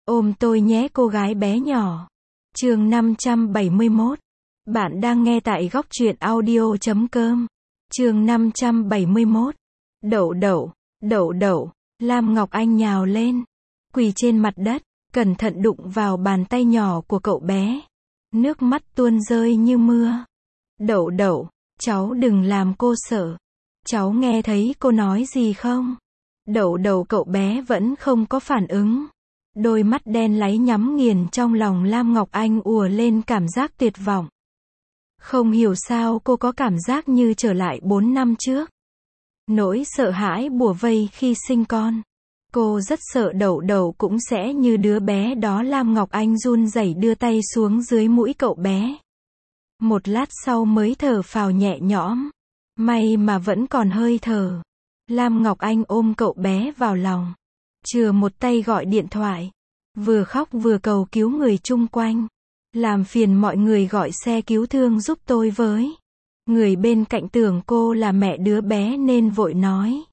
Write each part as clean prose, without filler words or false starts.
Ôm tôi nhé cô gái bé nhỏ. Chương 571. Bạn đang nghe tại góc truyện audio.com. Chương 571. Đậu đậu, đậu đậu, Lam Ngọc Anh nhào lên, quỳ trên mặt đất, cẩn thận đụng vào bàn tay nhỏ của cậu bé. Nước mắt tuôn rơi như mưa. Đậu đậu, cháu đừng làm cô sợ. Cháu nghe thấy cô nói gì không? Đậu đậu, cậu bé vẫn không có phản ứng. Đôi mắt đen láy nhắm nghiền, trong lòng Lam Ngọc Anh ùa lên cảm giác tuyệt vọng. Không hiểu sao cô có cảm giác như trở lại 4 năm trước. Nỗi sợ hãi bủa vây khi sinh con. Cô rất sợ đậu đậu cũng sẽ như đứa bé đó. Lam Ngọc Anh run rẩy đưa tay xuống dưới mũi cậu bé. Một lát sau mới thở phào nhẹ nhõm. May mà vẫn còn hơi thở. Lam Ngọc Anh ôm cậu bé vào lòng. Chừa một tay gọi điện thoại. Vừa khóc vừa cầu cứu người chung quanh. Làm phiền mọi người gọi xe cứu thương giúp tôi với. Người bên cạnh tưởng cô là mẹ đứa bé nên vội nói.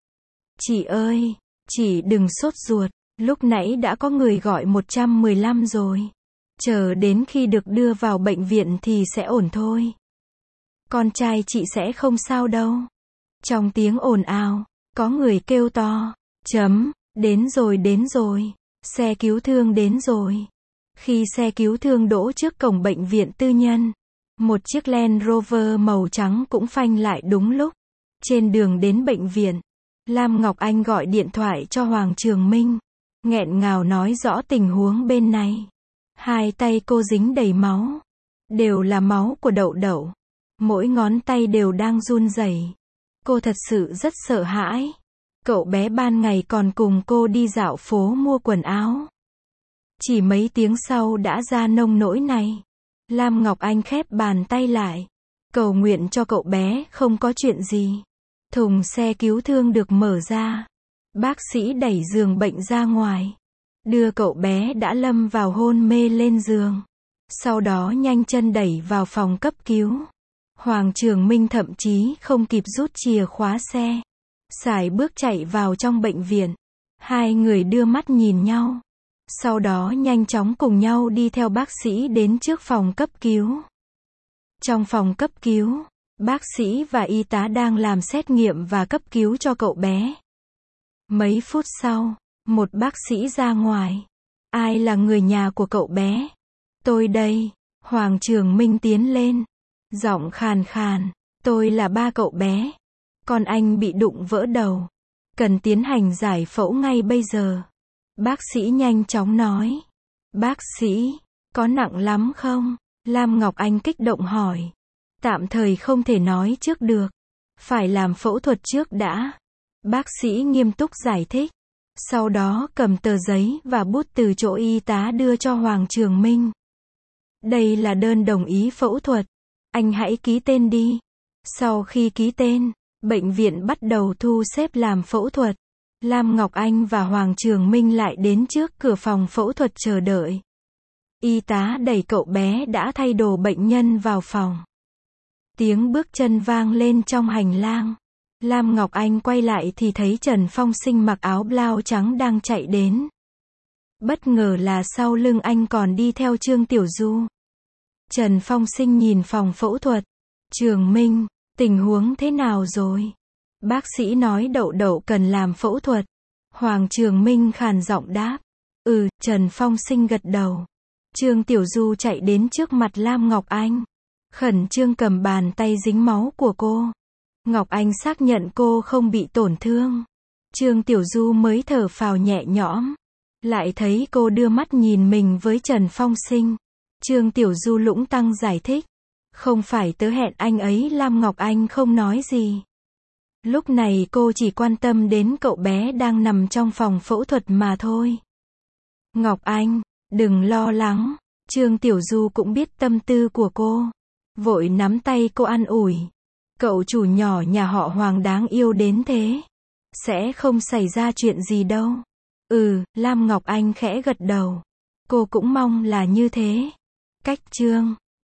Chị ơi, chị đừng sốt ruột. Lúc nãy đã có người gọi 115 rồi. Chờ đến khi được đưa vào bệnh viện thì sẽ ổn thôi. Con trai chị sẽ không sao đâu. Trong tiếng ồn ào, có người kêu to. Đến rồi. Xe cứu thương đến rồi. Khi xe cứu thương đỗ trước cổng bệnh viện tư nhân, một chiếc Land Rover màu trắng cũng phanh lại đúng lúc. Trên đường đến bệnh viện, Lam Ngọc Anh gọi điện thoại cho Hoàng Trường Minh, nghẹn ngào nói rõ tình huống bên này. Hai tay cô dính đầy máu, đều là máu của đậu đậu. Mỗi ngón tay đều đang run rẩy. Cô thật sự rất sợ hãi. Cậu bé ban ngày còn cùng cô đi dạo phố mua quần áo. Chỉ mấy tiếng sau đã ra nông nỗi này. Lam Ngọc Anh khép bàn tay lại, cầu nguyện cho cậu bé không có chuyện gì. Thùng xe cứu thương được mở ra. Bác sĩ đẩy giường bệnh ra ngoài. Đưa cậu bé đã lâm vào hôn mê lên giường. Sau đó nhanh chân đẩy vào phòng cấp cứu. Hoàng Trường Minh thậm chí không kịp rút chìa khóa xe. Sải bước chạy vào trong bệnh viện. Hai người đưa mắt nhìn nhau. Sau đó nhanh chóng cùng nhau đi theo bác sĩ đến trước phòng cấp cứu. Trong phòng cấp cứu, bác sĩ và y tá đang làm xét nghiệm và cấp cứu cho cậu bé. Mấy phút sau, một bác sĩ ra ngoài. Ai là người nhà của cậu bé? Tôi đây. Hoàng Trường Minh tiến lên. Giọng khàn khàn. Tôi là ba cậu bé. Con anh bị đụng vỡ đầu. Cần tiến hành giải phẫu ngay bây giờ. Bác sĩ nhanh chóng nói. Bác sĩ, có nặng lắm không? Lam Ngọc Anh kích động hỏi. Tạm thời không thể nói trước được. Phải làm phẫu thuật trước đã. Bác sĩ nghiêm túc giải thích. Sau đó cầm tờ giấy và bút từ chỗ y tá đưa cho Hoàng Trường Minh. Đây là đơn đồng ý phẫu thuật. Anh hãy ký tên đi. Sau khi ký tên, bệnh viện bắt đầu thu xếp làm phẫu thuật. Lam Ngọc Anh và Hoàng Trường Minh lại đến trước cửa phòng phẫu thuật chờ đợi. Y tá đẩy cậu bé đã thay đồ bệnh nhân vào phòng. Tiếng bước chân vang lên trong hành lang. Lam Ngọc Anh quay lại thì thấy Trần Phong Sinh mặc áo blau trắng đang chạy đến. Bất ngờ là sau lưng anh còn đi theo Trương Tiểu Du. Trần Phong Sinh nhìn phòng phẫu thuật. Trường Minh, tình huống thế nào rồi? Bác sĩ nói đậu đậu cần làm phẫu thuật. Hoàng Trường Minh khàn giọng đáp. Trần Phong Sinh gật đầu. Trương Tiểu Du chạy đến trước mặt Lam Ngọc Anh. Khẩn trương cầm bàn tay dính máu của cô. Ngọc Anh xác nhận cô không bị tổn thương. Trương Tiểu Du mới thở phào nhẹ nhõm. Lại thấy cô đưa mắt nhìn mình với Trần Phong Sinh. Trương Tiểu Du lũng tăng giải thích. Không phải tớ hẹn anh ấy. Lam Ngọc Anh không nói gì. Lúc này cô chỉ quan tâm đến cậu bé đang nằm trong phòng phẫu thuật mà thôi. Ngọc Anh, đừng lo lắng. Trương Tiểu Du cũng biết tâm tư của cô. Vội nắm tay cô an ủi. Cậu chủ nhỏ nhà họ Hoàng đáng yêu đến thế. Sẽ không xảy ra chuyện gì đâu. Lam Ngọc Anh khẽ gật đầu. Cô cũng mong là như thế. Cách Trương